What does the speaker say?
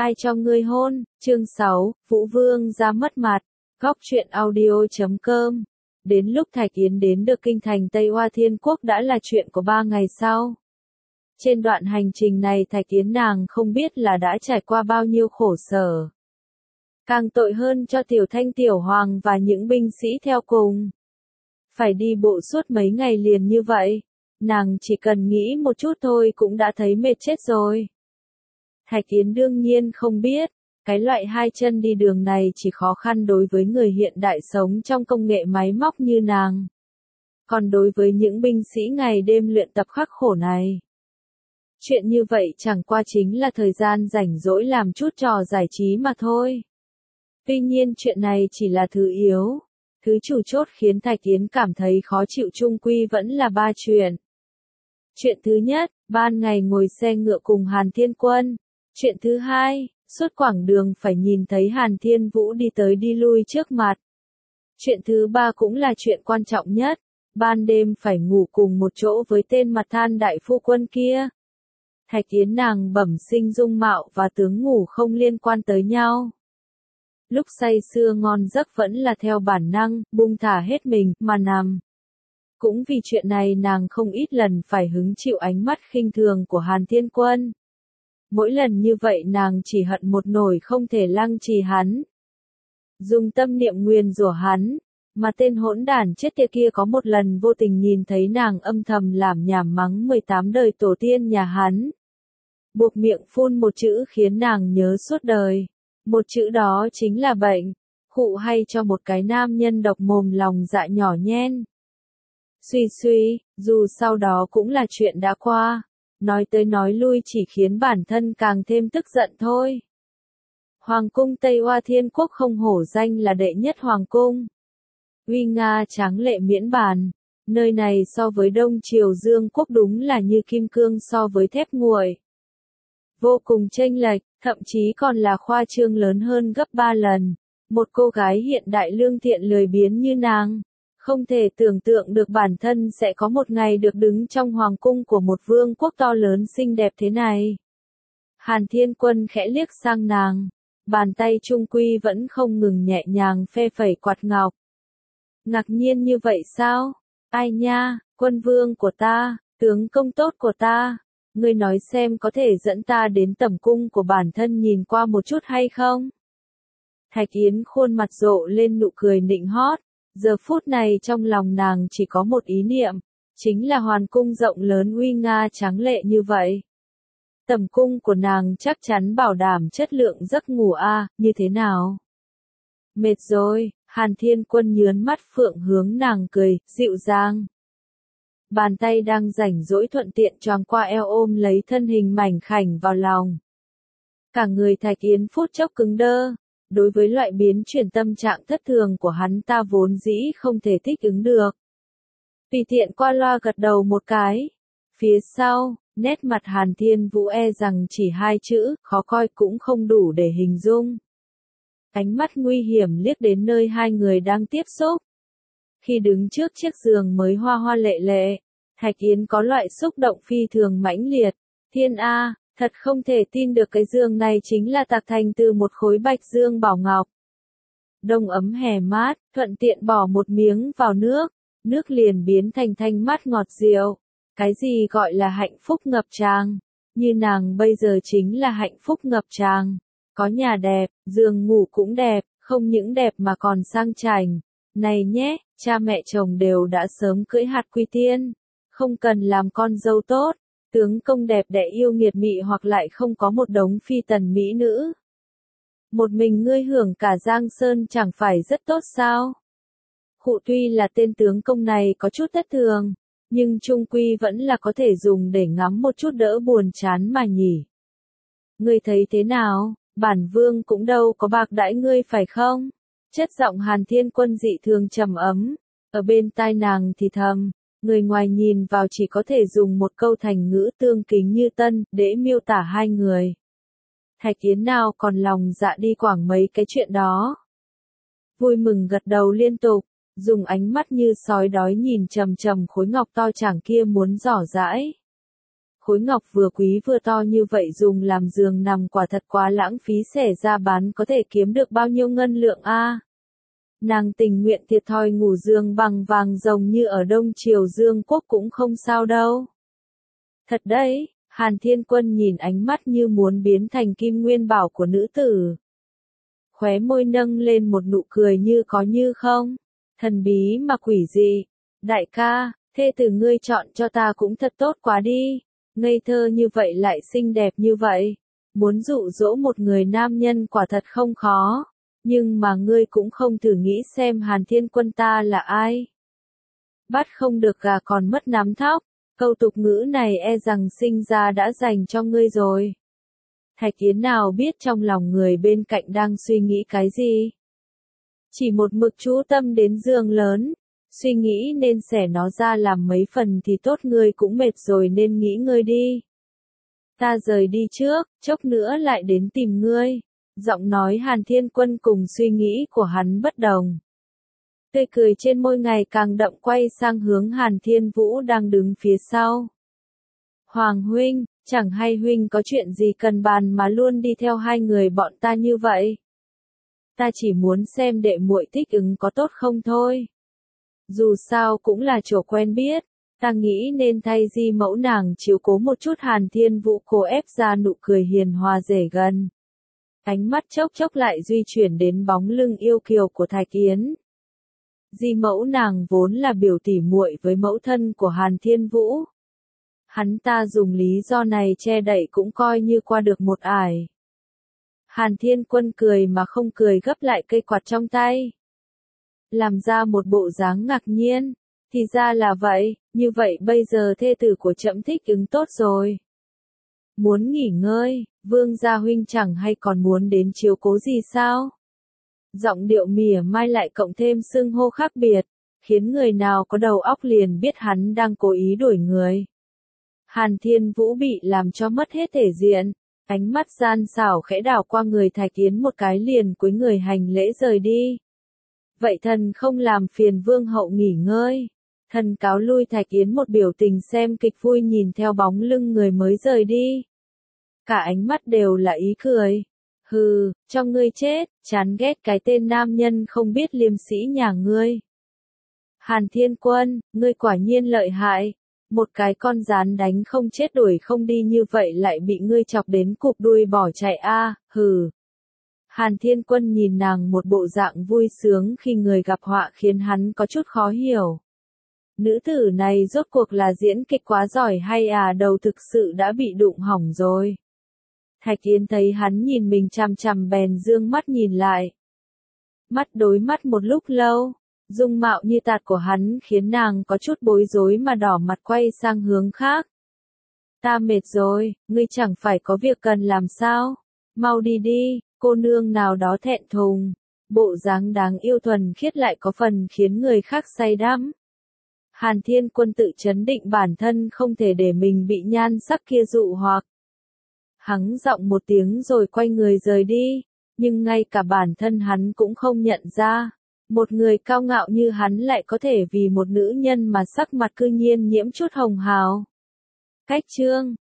Ai cho ngươi hôn, chương 6, Vũ Vương ra mất mặt, góc truyện audio.com. Đến lúc Thạch Yến đến được kinh thành Tây Hoa Thiên Quốc đã là chuyện của 3 ngày sau. Trên đoạn hành trình này Thạch Yến nàng không biết là đã trải qua bao nhiêu khổ sở. Càng tội hơn cho Tiểu Thanh Tiểu Hoàng và những binh sĩ theo cùng. Phải đi bộ suốt mấy ngày liền như vậy, nàng chỉ cần nghĩ một chút thôi cũng đã thấy mệt chết rồi. Thạch Yến đương nhiên không biết, cái loại hai chân đi đường này chỉ khó khăn đối với người hiện đại sống trong công nghệ máy móc như nàng. Còn đối với những binh sĩ ngày đêm luyện tập khắc khổ này, chuyện như vậy chẳng qua chính là thời gian rảnh rỗi làm chút trò giải trí mà thôi. Tuy nhiên chuyện này chỉ là thứ yếu. Thứ chủ chốt khiến Thạch Yến cảm thấy khó chịu chung quy vẫn là 3 chuyện. Chuyện thứ nhất, ban ngày ngồi xe ngựa cùng Hàn Thiên Quân. Chuyện thứ hai, suốt quãng đường phải nhìn thấy Hàn Thiên Vũ đi tới đi lui trước mặt. Chuyện thứ ba cũng là chuyện quan trọng nhất, ban đêm phải ngủ cùng một chỗ với tên mặt than đại phu quân kia. Thạch Yến nàng bẩm sinh dung mạo và tướng ngủ không liên quan tới nhau. Lúc say sưa ngon giấc vẫn là theo bản năng, buông thả hết mình, mà nằm. Cũng vì chuyện này nàng không ít lần phải hứng chịu ánh mắt khinh thường của Hàn Thiên Quân. Mỗi lần như vậy nàng chỉ hận một nỗi không thể lăng trì hắn. Dùng tâm niệm nguyền rủa hắn, mà tên hỗn đản chết tiệt kia có một lần vô tình nhìn thấy nàng âm thầm làm nhảm mắng 18 đời tổ tiên nhà hắn. Buộc miệng phun một chữ khiến nàng nhớ suốt đời. Một chữ đó chính là bệnh, khụ hay cho một cái nam nhân độc mồm lòng dạ nhỏ nhen. Suy, dù sau đó cũng là chuyện đã qua, nói tới nói lui chỉ khiến bản thân càng thêm tức giận thôi. Hoàng cung Tây Hoa Thiên Quốc không hổ danh là đệ nhất hoàng cung. Uy nga tráng lệ miễn bàn, nơi này so với Đông Triều Dương Quốc đúng là như kim cương so với thép nguội. Vô cùng chênh lệch, thậm chí còn là khoa trương lớn hơn gấp 3 lần. Một cô gái hiện đại lương thiện lười biếng như nàng, không thể tưởng tượng được bản thân sẽ có một ngày được đứng trong hoàng cung của một vương quốc to lớn xinh đẹp thế này. Hàn Thiên Quân khẽ liếc sang nàng, bàn tay trung quy vẫn không ngừng nhẹ nhàng phe phẩy quạt ngọc. Ngạc nhiên như vậy sao? Ai nha, quân vương của ta, tướng công tốt của ta. Ngươi nói xem có thể dẫn ta đến tẩm cung của bản thân nhìn qua một chút hay không? Thạch Yến khuôn mặt rộ lên nụ cười nịnh hót, giờ phút này trong lòng nàng chỉ có một ý niệm, chính là hoàng cung rộng lớn uy nga tráng lệ như vậy. Tẩm cung của nàng chắc chắn bảo đảm chất lượng giấc ngủ như thế nào? Mệt rồi, Hàn Thiên Quân nhướn mắt phượng hướng nàng cười, dịu dàng. Bàn tay đang rảnh rỗi thuận tiện choàng qua eo ôm lấy thân hình mảnh khảnh vào lòng. Cả người Thạch Yến phút chốc cứng đơ, đối với loại biến chuyển tâm trạng thất thường của hắn ta vốn dĩ không thể thích ứng được. Tùy tiện qua loa gật đầu một cái. Phía sau, nét mặt Hàn Thiên Vũ e rằng chỉ 2 chữ, khó coi cũng không đủ để hình dung. Ánh mắt nguy hiểm liếc đến nơi hai người đang tiếp xúc. Khi đứng trước chiếc giường mới hoa hoa lệ lệ, Thạch Yến có loại xúc động phi thường mãnh liệt. Thiên A, thật không thể tin được cái giường này chính là tạc thành từ một khối bạch dương bảo ngọc. Đông ấm hè mát, thuận tiện bỏ một miếng vào nước liền biến thành thanh mát ngọt rượu. Cái gì gọi là hạnh phúc ngập tràn? Như nàng bây giờ chính là hạnh phúc ngập tràn. Có nhà đẹp, giường ngủ cũng đẹp, không những đẹp mà còn sang chảnh. Này nhé, cha mẹ chồng đều đã sớm cưỡi hạt quy tiên, không cần làm con dâu tốt, tướng công đẹp đẽ yêu nghiệt mị hoặc lại không có một đống phi tần mỹ nữ. Một mình ngươi hưởng cả Giang Sơn chẳng phải rất tốt sao? Khụ tuy là tên tướng công này có chút thất thường, nhưng trung quy vẫn là có thể dùng để ngắm một chút đỡ buồn chán mà nhỉ. Ngươi thấy thế nào, bản vương cũng đâu có bạc đãi ngươi phải không? Chất giọng Hàn Thiên Quân dị thường trầm ấm, ở bên tai nàng thì thầm, người ngoài nhìn vào chỉ có thể dùng một câu thành ngữ tương kính như tân, để miêu tả hai người. Thạch Yến nào còn lòng dạ đi quảng mấy cái chuyện đó. Vui mừng gật đầu liên tục, dùng ánh mắt như sói đói nhìn chằm chằm khối ngọc to chảng kia muốn giỏ giãi. Khối ngọc vừa quý vừa to như vậy dùng làm giường nằm quả thật quá lãng phí, xẻ ra bán có thể kiếm được bao nhiêu ngân lượng a? Nàng tình nguyện thiệt thòi ngủ giường bằng vàng rồng như ở Đông Triều Dương Quốc cũng không sao đâu. Thật đấy, Hàn Thiên Quân nhìn ánh mắt như muốn biến thành kim nguyên bảo của nữ tử. Khóe môi nâng lên một nụ cười như có như không, thần bí mà quỷ dị. Đại ca, thê tử ngươi chọn cho ta cũng thật tốt quá đi, ngây thơ như vậy lại xinh đẹp như vậy. Muốn dụ dỗ một người nam nhân quả thật không khó, nhưng mà ngươi cũng không thử nghĩ xem Hàn Thiên Quân ta là ai. Bắt không được gà còn mất nắm thóc, câu tục ngữ này e rằng sinh ra đã dành cho ngươi rồi. Thạch Yến nào biết trong lòng người bên cạnh đang suy nghĩ cái gì. Chỉ một mực chú tâm đến giường lớn, suy nghĩ nên xẻ nó ra làm mấy phần thì tốt, ngươi cũng mệt rồi nên nghỉ ngơi đi. Ta rời đi trước, chốc nữa lại đến tìm ngươi. Giọng nói Hàn Thiên Quân cùng suy nghĩ của hắn bất đồng. Tươi cười trên môi ngày càng đậm, quay sang hướng Hàn Thiên Vũ đang đứng phía sau. Hoàng huynh, chẳng hay huynh có chuyện gì cần bàn mà luôn đi theo hai người bọn ta như vậy? Ta chỉ muốn xem đệ muội thích ứng có tốt không thôi. Dù sao cũng là chỗ quen biết, ta nghĩ nên thay Di mẫu nàng chiếu cố một chút. Hàn Thiên Vũ cố ép ra nụ cười hiền hòa dễ gần. Ánh mắt chốc chốc lại duy chuyển đến bóng lưng yêu kiều của Thạch Yến. Di mẫu nàng vốn là biểu tỉ muội với mẫu thân của Hàn Thiên Vũ. Hắn ta dùng lý do này che đậy cũng coi như qua được một ải. Hàn Thiên Quân cười mà không cười, gấp lại cây quạt trong tay. Làm ra một bộ dáng ngạc nhiên. Thì ra là vậy, như vậy bây giờ thê tử của trẫm thích ứng tốt rồi. Muốn nghỉ ngơi, Vương gia huynh chẳng hay còn muốn đến chiếu cố gì sao? Giọng điệu mỉa mai lại cộng thêm xưng hô khác biệt, khiến người nào có đầu óc liền biết hắn đang cố ý đuổi người. Hàn Thiên Vũ bị làm cho mất hết thể diện, ánh mắt gian xảo khẽ đảo qua người Thạch Yến một cái liền cúi người hành lễ rời đi. Vậy thần không làm phiền vương hậu nghỉ ngơi. Thần cáo lui. Thạch Yến một biểu tình xem kịch vui nhìn theo bóng lưng người mới rời đi. Cả ánh mắt đều là ý cười. Hừ, cho ngươi chết, chán ghét cái tên nam nhân không biết liêm sĩ nhà ngươi. Hàn Thiên Quân, ngươi quả nhiên lợi hại. Một cái con gián đánh không chết đuổi không đi như vậy lại bị ngươi chọc đến cụp đuôi bỏ chạy a, hừ. Hàn Thiên Quân nhìn nàng một bộ dạng vui sướng khi người gặp họa khiến hắn có chút khó hiểu. Nữ tử này rốt cuộc là diễn kịch quá giỏi hay đầu thực sự đã bị đụng hỏng rồi. Thạch Yến thấy hắn nhìn mình chằm chằm bèn dương mắt nhìn lại. Mắt đối mắt một lúc lâu, dung mạo như tạt của hắn khiến nàng có chút bối rối mà đỏ mặt quay sang hướng khác. Ta mệt rồi, ngươi chẳng phải có việc cần làm sao? Mau đi đi, cô nương nào đó thẹn thùng. Bộ dáng đáng yêu thuần khiết lại có phần khiến người khác say đắm. Hàn Thiên Quân tự chấn định bản thân không thể để mình bị nhan sắc kia dụ hoặc. Hắn giọng một tiếng rồi quay người rời đi, nhưng ngay cả bản thân hắn cũng không nhận ra. Một người cao ngạo như hắn lại có thể vì một nữ nhân mà sắc mặt cư nhiên nhiễm chút hồng hào. Cách chương